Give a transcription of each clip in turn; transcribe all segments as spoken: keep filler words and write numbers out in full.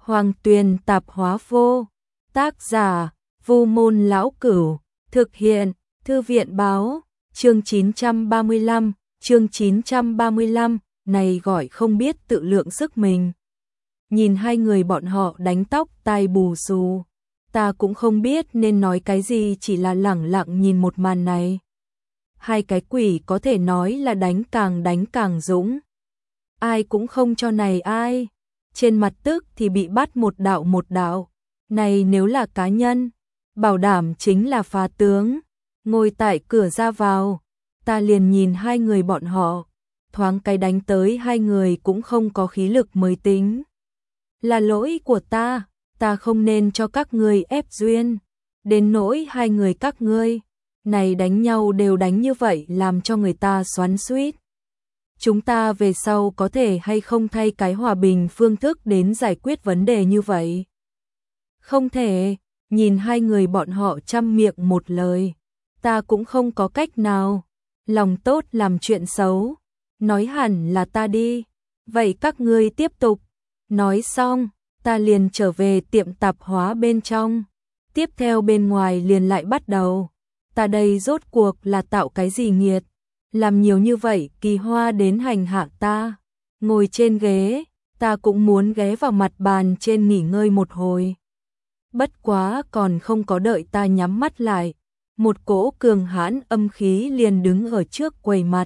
Hoàng Tuyền tạp hóa vô. Tác giả, Vu Môn Lão Cửu. Thực hiện, Thư viện báo. Chương chín trăm ba mươi lăm, chương chín trăm ba mươi lăm, này gọi không biết tự lượng sức mình. Nhìn hai người bọn họ đánh tóc tai bù xù, ta cũng không biết nên nói cái gì, chỉ là lẳng lặng nhìn một màn này. Hai cái quỷ có thể nói là đánh càng đánh càng dũng. Ai cũng không cho này ai. Trên mặt tức thì bị bắt một đạo một đạo. Này nếu là cá nhân, bảo đảm chính là phá tướng. Ngồi tại cửa ra vào, ta liền nhìn hai người bọn họ. Thoáng cái đánh tới hai người cũng không có khí lực mới tính. Là lỗi của ta, ta không nên cho các ngươi ép duyên. Đến nỗi hai người các ngươi, này đánh nhau đều đánh như vậy làm cho người ta xoắn xuýt. Chúng ta về sau có thể hay không thay cái hòa bình phương thức đến giải quyết vấn đề như vậy? Không thể, nhìn hai người bọn họ trăm miệng một lời. Ta cũng không có cách nào. Lòng tốt làm chuyện xấu. Nói hẳn là ta đi. Vậy các ngươi tiếp tục. Nói xong, ta liền trở về tiệm tạp hóa bên trong. Tiếp theo bên ngoài liền lại bắt đầu. Ta đây rốt cuộc là tạo cái gì nghiệt? Làm nhiều như vậy kỳ hoa đến hành hạ ta. Ngồi trên ghế, ta cũng muốn ghé vào mặt bàn trên nghỉ ngơi một hồi. Bất quá còn không có đợi ta nhắm mắt lại. Một cỗ cường hãn âm khí liền đứng ở trước quầy mặt.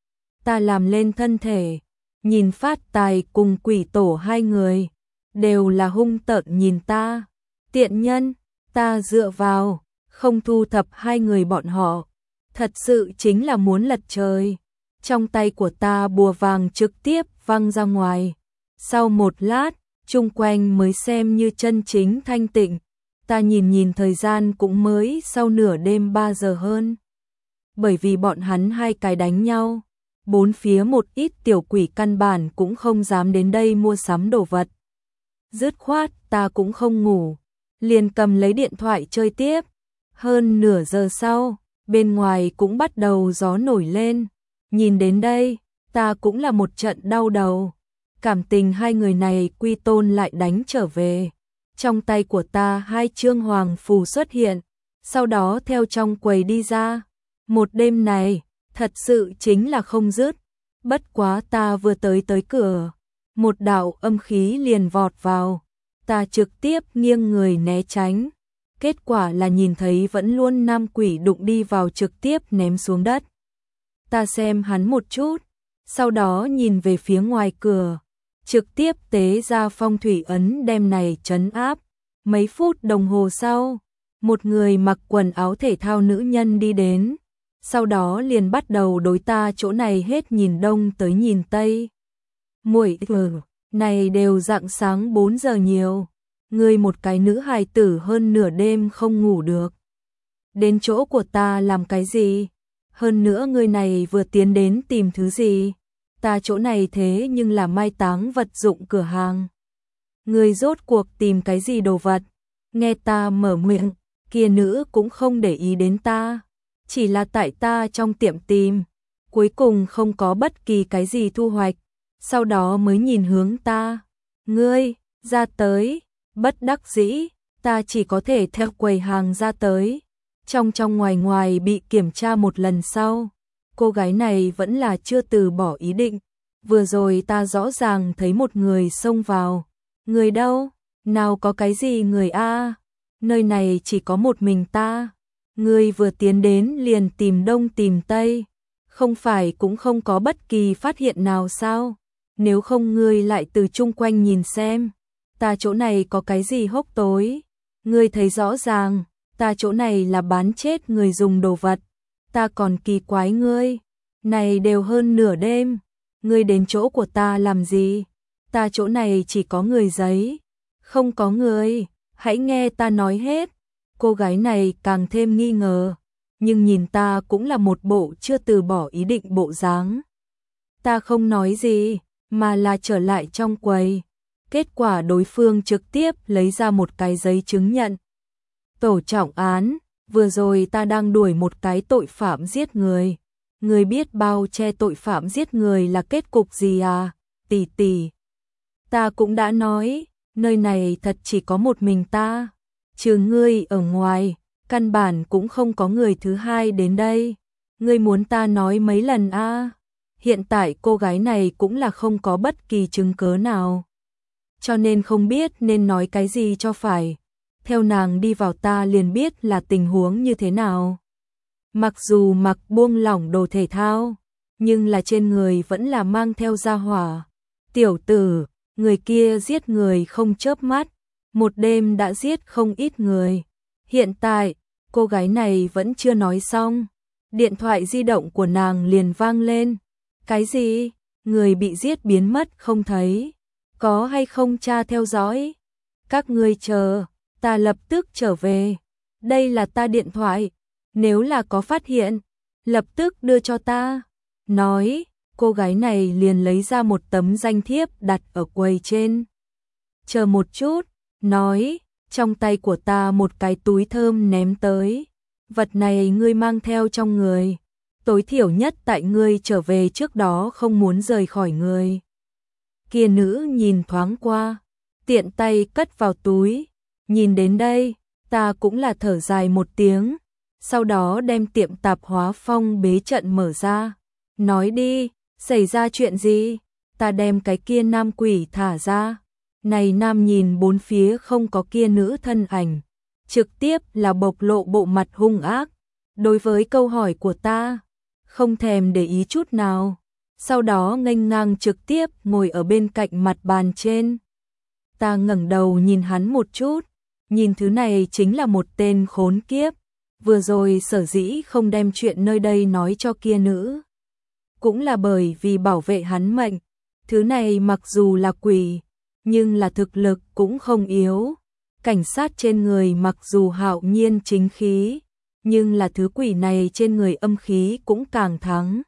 Ta làm lên thân thể, nhìn Phát Tài cùng Quỷ Tổ hai người, đều là hung tợn nhìn ta. Tiện nhân, ta dựa vào, không thu thập hai người bọn họ. Thật sự chính là muốn lật trời. Trong tay của ta bùa vàng trực tiếp văng ra ngoài. Sau một lát, chung quanh mới xem như chân chính thanh tịnh. Ta nhìn nhìn thời gian cũng mới sau nửa đêm ba giờ hơn. Bởi vì bọn hắn hai cái đánh nhau, bốn phía một ít tiểu quỷ căn bản cũng không dám đến đây mua sắm đồ vật. Dứt khoát ta cũng không ngủ, liền cầm lấy điện thoại chơi tiếp. Hơn nửa giờ sau, bên ngoài cũng bắt đầu gió nổi lên. Nhìn đến đây, ta cũng là một trận đau đầu. Cảm tình hai người này quy tôn lại đánh trở về. Trong tay của ta hai chương hoàng phù xuất hiện, sau đó theo trong quầy đi ra. Một đêm này, thật sự chính là không dứt. Bất quá ta vừa tới tới cửa, một đạo âm khí liền vọt vào. Ta trực tiếp nghiêng người né tránh. Kết quả là nhìn thấy vẫn luôn nam quỷ đụng đi vào trực tiếp ném xuống đất. Ta xem hắn một chút, sau đó nhìn về phía ngoài cửa, trực tiếp tế ra phong thủy ấn đem này trấn áp. Mấy phút đồng hồ sau, một người mặc quần áo thể thao nữ nhân đi đến, sau đó liền bắt đầu đối ta chỗ này hết nhìn đông tới nhìn tây. Muội tử, này đều rạng sáng bốn giờ nhiều. Ngươi một cái nữ hài tử hơn nửa đêm không ngủ được. Đến chỗ của ta làm cái gì? Hơn nữa ngươi này vừa tiến đến tìm thứ gì? Ta chỗ này thế nhưng là mai táng vật dụng cửa hàng. Ngươi rốt cuộc tìm cái gì đồ vật? Nghe ta mở miệng, kia nữ cũng không để ý đến ta. Chỉ là tại ta trong tiệm tìm. Cuối cùng không có bất kỳ cái gì thu hoạch. Sau đó mới nhìn hướng ta. Ngươi, ra tới. Bất đắc dĩ, ta chỉ có thể theo quầy hàng ra tới. Trong trong ngoài ngoài bị kiểm tra một lần sau, cô gái này vẫn là chưa từ bỏ ý định. Vừa rồi ta rõ ràng thấy một người xông vào. Người đâu? Nào có cái gì người a? Nơi này chỉ có một mình ta. Người vừa tiến đến liền tìm đông tìm tây. Không phải cũng không có bất kỳ phát hiện nào sao? Nếu không ngươi lại từ chung quanh nhìn xem. Ta chỗ này có cái gì hốc tối? Ngươi thấy rõ ràng, ta chỗ này là bán chết người dùng đồ vật. Ta còn kỳ quái ngươi. Này đều hơn nửa đêm. Ngươi đến chỗ của ta làm gì? Ta chỗ này chỉ có người giấy. Không có người. Hãy nghe ta nói hết. Cô gái này càng thêm nghi ngờ. Nhưng nhìn ta cũng là một bộ chưa từ bỏ ý định bộ dáng. Ta không nói gì, mà là trở lại trong quầy. Kết quả đối phương trực tiếp lấy ra một cái giấy chứng nhận. Tổ trọng án, vừa rồi ta đang đuổi một cái tội phạm giết người. Người biết bao che tội phạm giết người là kết cục gì à? Tỷ tỷ. Ta cũng đã nói, nơi này thật chỉ có một mình ta, trừ ngươi ở ngoài, căn bản cũng không có người thứ hai đến đây. Ngươi muốn ta nói mấy lần a? À? Hiện tại cô gái này cũng là không có bất kỳ chứng cớ nào, cho nên không biết nên nói cái gì cho phải. Theo nàng đi vào ta liền biết là tình huống như thế nào. Mặc dù mặc buông lỏng đồ thể thao, nhưng là trên người vẫn là mang theo gia hỏa. Tiểu tử, người kia giết người không chớp mắt, một đêm đã giết không ít người. Hiện tại, cô gái này vẫn chưa nói xong, điện thoại di động của nàng liền vang lên. Cái gì? Người bị giết biến mất không thấy, có hay không tra theo dõi? Các ngươi chờ, ta lập tức trở về. Đây là ta điện thoại, nếu là có phát hiện, lập tức đưa cho ta. Nói, cô gái này liền lấy ra một tấm danh thiếp đặt ở quầy trên. Chờ một chút, nói, trong tay của ta một cái túi thơm ném tới. Vật này ngươi mang theo trong người, tối thiểu nhất tại ngươi trở về trước đó không muốn rời khỏi người. Kia nữ nhìn thoáng qua, tiện tay cất vào túi. Nhìn đến đây, ta cũng là thở dài một tiếng, sau đó đem tiệm tạp hóa phong bế trận mở ra. Nói đi, xảy ra chuyện gì? Ta đem cái kia nam quỷ thả ra. Này nam nhìn bốn phía không có kia nữ thân ảnh, trực tiếp là bộc lộ bộ mặt hung ác. Đối với câu hỏi của ta, không thèm để ý chút nào. Sau đó nghênh ngang trực tiếp ngồi ở bên cạnh mặt bàn trên. Ta ngẩng đầu nhìn hắn một chút, nhìn thứ này chính là một tên khốn kiếp. Vừa rồi sở dĩ không đem chuyện nơi đây nói cho kia nữ, cũng là bởi vì bảo vệ hắn mệnh. Thứ này mặc dù là quỷ, nhưng là thực lực cũng không yếu. Cảnh sát trên người mặc dù hạo nhiên chính khí, nhưng là thứ quỷ này trên người âm khí cũng càng thắng.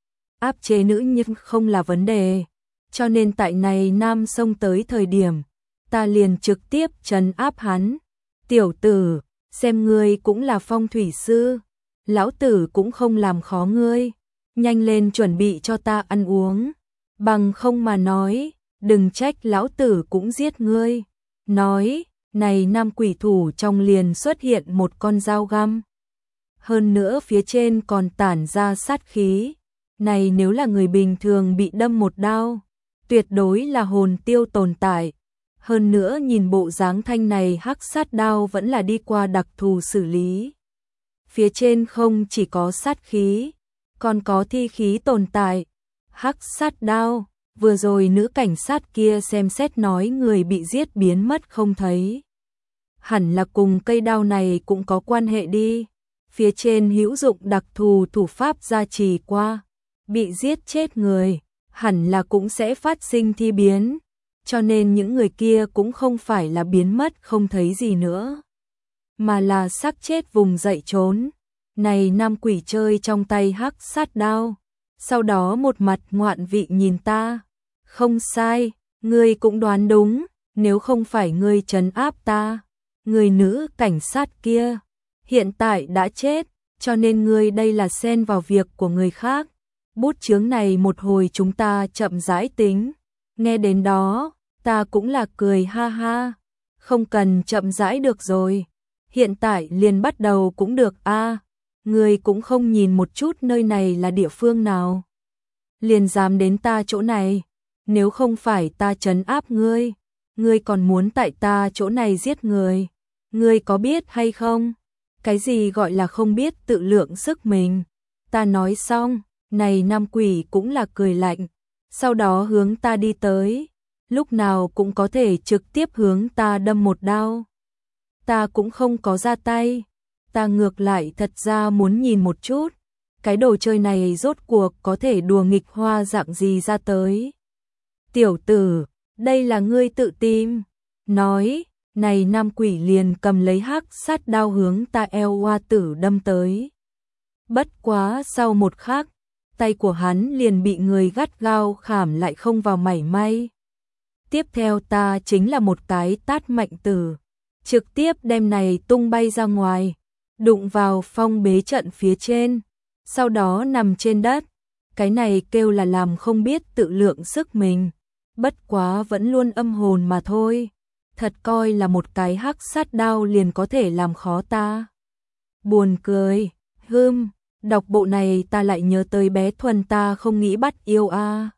Áp chế nữ nhưng không là vấn đề, cho nên tại này nam xông tới thời điểm, ta liền trực tiếp trấn áp hắn. Tiểu tử, xem ngươi cũng là phong thủy sư, lão tử cũng không làm khó ngươi, nhanh lên chuẩn bị cho ta ăn uống, bằng không mà nói, đừng trách lão tử cũng giết ngươi. Nói, này nam quỷ thủ trong liền xuất hiện một con dao găm, hơn nữa phía trên còn tản ra sát khí. Này nếu là người bình thường bị đâm một đao, tuyệt đối là hồn tiêu tồn tại. Hơn nữa nhìn bộ dáng thanh này hắc sát đao vẫn là đi qua đặc thù xử lý. Phía trên không chỉ có sát khí, còn có thi khí tồn tại. Hắc sát đao, vừa rồi nữ cảnh sát kia xem xét nói người bị giết biến mất không thấy. Hẳn là cùng cây đao này cũng có quan hệ đi. Phía trên hữu dụng đặc thù thủ pháp gia trì qua, bị giết chết người, hẳn là cũng sẽ phát sinh thi biến. Cho nên những người kia cũng không phải là biến mất không thấy gì nữa, mà là xác chết vùng dậy trốn. Này nam quỷ chơi trong tay hắc sát đao, sau đó một mặt ngoạn vị nhìn ta. Không sai, ngươi cũng đoán đúng, nếu không phải ngươi trấn áp ta, người nữ cảnh sát kia hiện tại đã chết, cho nên ngươi đây là xen vào việc của người khác. Bút chướng này một hồi chúng ta chậm rãi tính. Nghe đến đó, ta cũng là cười ha ha, không cần chậm rãi được rồi, hiện tại liền bắt đầu cũng được a. À, ngươi cũng không nhìn một chút nơi này là địa phương nào, liền dám đến ta chỗ này, nếu không phải ta trấn áp ngươi, ngươi còn muốn tại ta chỗ này giết người, ngươi có biết hay không? Cái gì gọi là không biết tự lượng sức mình? Ta nói xong, này nam quỷ cũng là cười lạnh, sau đó hướng ta đi tới, lúc nào cũng có thể trực tiếp hướng ta đâm một đao. Ta cũng không có ra tay, ta ngược lại thật ra muốn nhìn một chút, cái đồ chơi này rốt cuộc có thể đùa nghịch hoa dạng gì ra tới. Tiểu tử, đây là ngươi tự tìm. Nói, này nam quỷ liền cầm lấy hắc sát đao hướng ta eo hoa tử đâm tới. Bất quá sau một khắc, tay của hắn liền bị người gắt gao khảm lại không vào mảy may. Tiếp theo ta chính là một cái tát mạnh tử, trực tiếp đem này tung bay ra ngoài, đụng vào phong bế trận phía trên, sau đó nằm trên đất. Cái này kêu là làm không biết tự lượng sức mình, bất quá vẫn luôn âm hồn mà thôi. thật coi là một cái hắc sát đao liền có thể làm khó ta. Buồn cười, hưm, đọc bộ này ta lại nhớ tới bé Thuần ta không nghĩ bắt yêu a.